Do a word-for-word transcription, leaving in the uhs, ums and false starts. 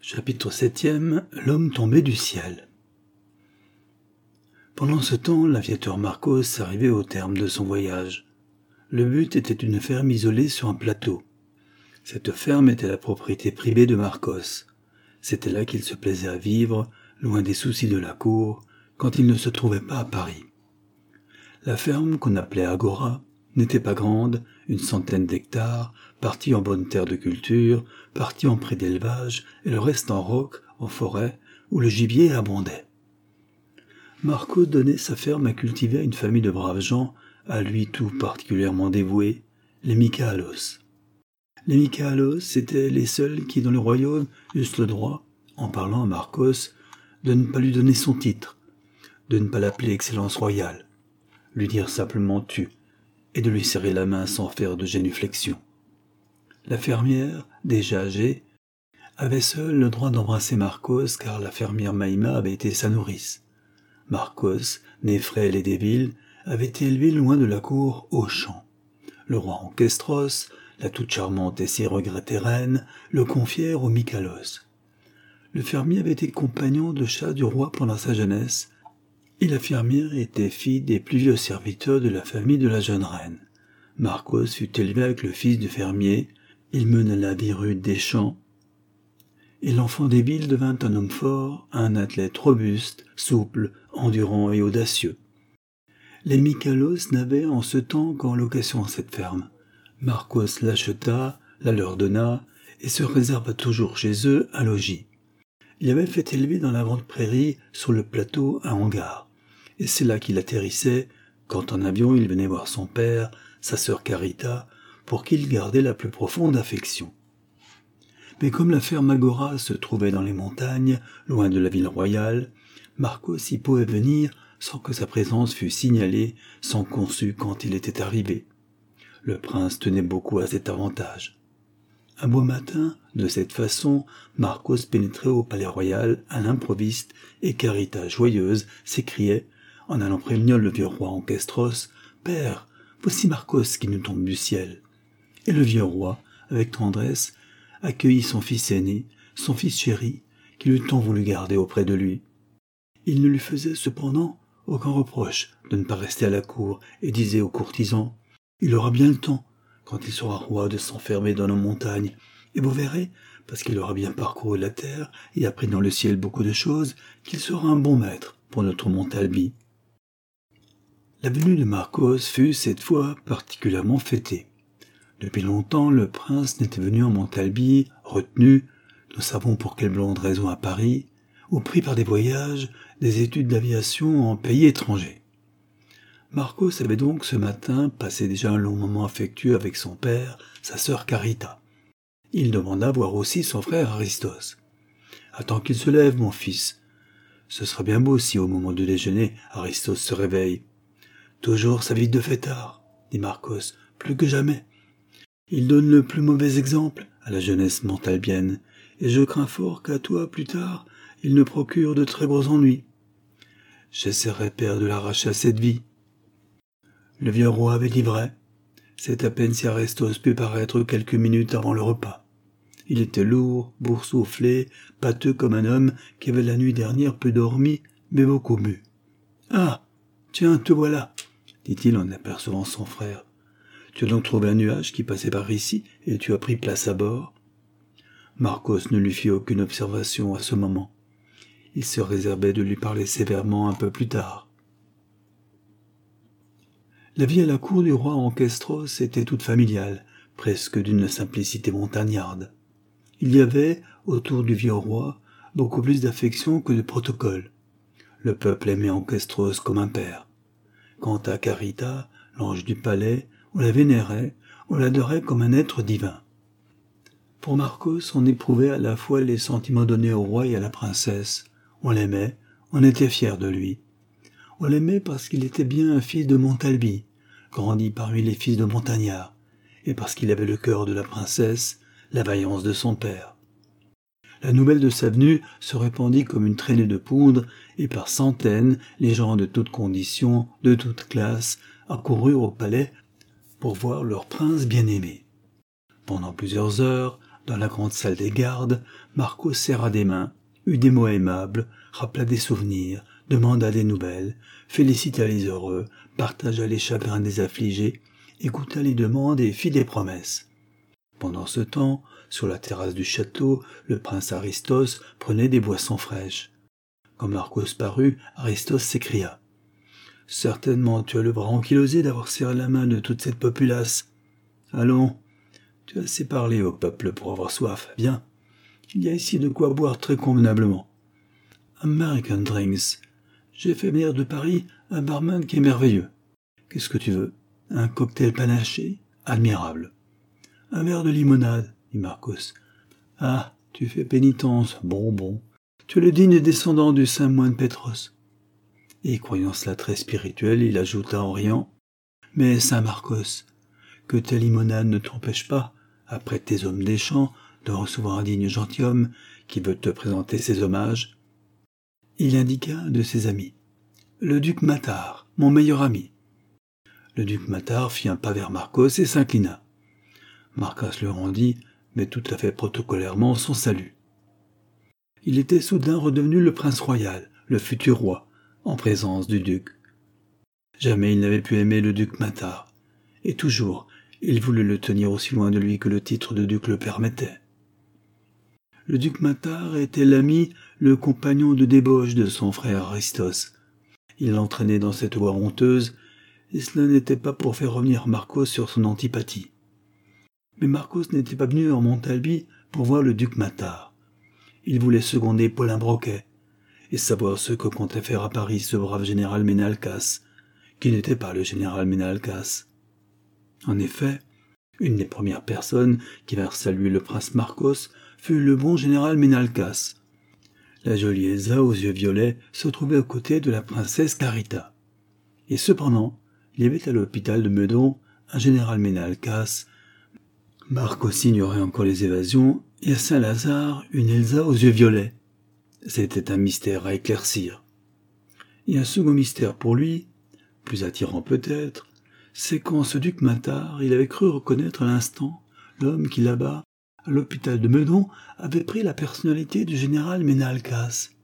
Chapitre septième. L'homme tombé du ciel. Pendant ce temps, l'aviateur Marcos arrivait au terme de son voyage. Le but était une ferme isolée sur un plateau. Cette ferme était la propriété privée de Marcos. C'était là qu'il se plaisait à vivre, loin des soucis de la cour, quand il ne se trouvait pas à Paris. La ferme, qu'on appelait Agora, n'était pas grande, une centaine d'hectares, partie en bonne terre de culture, partie en pré d'élevage, et le reste en roc, en forêt, où le gibier abondait. Marcos donnait sa ferme à cultiver à une famille de braves gens, à lui tout particulièrement dévoués, les Michaelos. Les Michaelos étaient les seuls qui, dans le royaume, eussent le droit, en parlant à Marcos, de ne pas lui donner son titre, de ne pas l'appeler Excellence royale, lui dire simplement « tu », et de lui serrer la main sans faire de génuflexion. La fermière, déjà âgée, avait seule le droit d'embrasser Marcos car la fermière Maïma avait été sa nourrice. Marcos, né frêle et débile, avait été élevé loin de la cour au champ. Le roi Ankestros, la toute charmante et si regrettée reine, le confièrent aux Michaelos. Le fermier avait été compagnon de chat du roi pendant sa jeunesse, et la fermière était fille des plus vieux serviteurs de la famille de la jeune reine. Marcos fut élevé avec le fils du fermier, il mena la vie rude des champs, et l'enfant des villes devint un homme fort, un athlète robuste, souple, endurant et audacieux. Les Michaelos n'avaient en ce temps qu'en location cette ferme. Marcos l'acheta, la leur donna, et se réserva toujours chez eux un logis. Il avait fait élever dans la grande prairie, sur le plateau, un hangar. Et c'est là qu'il atterrissait, quand en avion il venait voir son père, sa sœur Carita, pour qui il gardait la plus profonde affection. Mais comme la ferme Agora se trouvait dans les montagnes, loin de la ville royale, Marcos y pouvait venir sans que sa présence fût signalée, sans qu'on sût quand il était arrivé. Le prince tenait beaucoup à cet avantage. Un beau matin, de cette façon, Marcos pénétrait au palais royal à l'improviste et Carita, joyeuse, s'écriait, en allant prévenir le vieux roi Ankestros, « Père, voici Marcos qui nous tombe du ciel. » Et le vieux roi, avec tendresse, accueillit son fils aîné, son fils chéri, qu'il eût tant voulu garder auprès de lui. Il ne lui faisait cependant aucun reproche de ne pas rester à la cour et disait aux courtisans « Il aura bien le temps, quand il sera roi, de s'enfermer dans nos montagnes, et vous verrez, parce qu'il aura bien parcouru la terre et appris dans le ciel beaucoup de choses, qu'il sera un bon maître pour notre Montalbi. » La venue de Marcos fut cette fois particulièrement fêtée. Depuis longtemps, le prince n'était venu en Montalbi, retenu, nous savons pour quelle blonde raison à Paris, ou pris par des voyages, des études d'aviation en pays étrangers. Marcos avait donc ce matin passé déjà un long moment affectueux avec son père, sa sœur Carita. Il demanda voir aussi son frère Aristos. « Attends qu'il se lève, mon fils. Ce sera bien beau si au moment du déjeuner, Aristos se réveille. »« Toujours sa vie de fêtard, » dit Marcos, « plus que jamais. Il donne le plus mauvais exemple à la jeunesse montalbienne, et je crains fort qu'à toi, plus tard, il ne procure de très gros ennuis. J'essaierai, père, de l'arracher à cette vie. » Le vieux roi avait dit vrai. C'est à peine si Aristos put paraître quelques minutes avant le repas. Il était lourd, boursouflé, pâteux comme un homme qui avait la nuit dernière peu dormi, mais beaucoup bu. « Ah, tiens, te voilà !» dit-il en apercevant son frère. « Tu as donc trouvé un nuage qui passait par ici et tu as pris place à bord ?» Marcos ne lui fit aucune observation à ce moment. Il se réservait de lui parler sévèrement un peu plus tard. La vie à la cour du roi Ankestros était toute familiale, presque d'une simplicité montagnarde. Il y avait, autour du vieux roi, beaucoup plus d'affection que de protocole. Le peuple aimait Ankestros comme un père. Quant à Carita, l'ange du palais, on la vénérait, on l'adorait comme un être divin. Pour Marcos, on éprouvait à la fois les sentiments donnés au roi et à la princesse. On l'aimait, on était fier de lui. On l'aimait parce qu'il était bien un fils de Montalbi, grandi parmi les fils de montagnards, et parce qu'il avait le cœur de la princesse, la vaillance de son père. La nouvelle de sa venue se répandit comme une traînée de poudre, et par centaines, les gens de toutes conditions, de toutes classes, accoururent au palais pour voir leur prince bien-aimé. Pendant plusieurs heures, Dans la grande salle des gardes, Marcos serra des mains, eut des mots aimables, rappela des souvenirs, demanda des nouvelles, félicita les heureux, partagea les chagrins des affligés, écouta les demandes et fit des promesses. Pendant ce temps, sur la terrasse du château, le prince Aristos prenait des boissons fraîches. Quand Marcos parut, Aristos s'écria. « Certainement tu as le bras ankylosé d'avoir serré la main de toute cette populace. Allons, tu as assez parlé au peuple pour avoir soif, viens. Il y a ici de quoi boire très convenablement. American drinks. J'ai fait venir de Paris un barman qui est merveilleux. Qu'est-ce que tu veux? Un cocktail panaché? Admirable. Un verre de limonade, dit Marcos. Ah, tu fais pénitence, bon, bon. Tu es le digne descendant du saint moine Pétros. Et croyant cela très spirituel, il ajouta en riant. Mais saint Marcos, que ta limonade ne t'empêche pas, après tes hommes des champs, de recevoir un digne gentilhomme qui veut te présenter ses hommages. Il indiqua un de ses amis. Le duc Mathar, mon meilleur ami. Le duc Mathar fit un pas vers Marcos et s'inclina. Marcos lui rendit, mais tout à fait protocolairement, son salut. Il était soudain redevenu le prince royal, le futur roi, en présence du duc. Jamais il n'avait pu aimer le duc Mathar, et toujours il voulut le tenir aussi loin de lui que le titre de duc le permettait. Le duc Mathar était l'ami, le compagnon de débauche de son frère Aristos. Il l'entraînait dans cette voie honteuse, et cela n'était pas pour faire revenir Marcos sur son antipathie. Mais Marcos n'était pas venu en Montalbie pour voir le duc Mathar. Il voulait seconder Paulin Broquet, et savoir ce que comptait faire à Paris ce brave général Menalcas, qui n'était pas le général Menalcas. En effet, une des premières personnes qui vinrent saluer le prince Marcos fut le bon général Menalcas. La jolie Elsa aux yeux violets se trouvait aux côtés de la princesse Carita. Et cependant, il y avait à l'hôpital de Meudon un général Menalcas. Marcos ignorait encore les évasions, et à Saint-Lazare une Elsa aux yeux violets. C'était un mystère à éclaircir. Et un second mystère pour lui, plus attirant peut-être, c'est qu'en ce duc Mathar, il avait cru reconnaître à l'instant l'homme qui là-bas, à l'hôpital de Meudon, avait pris la personnalité du général Menalcas.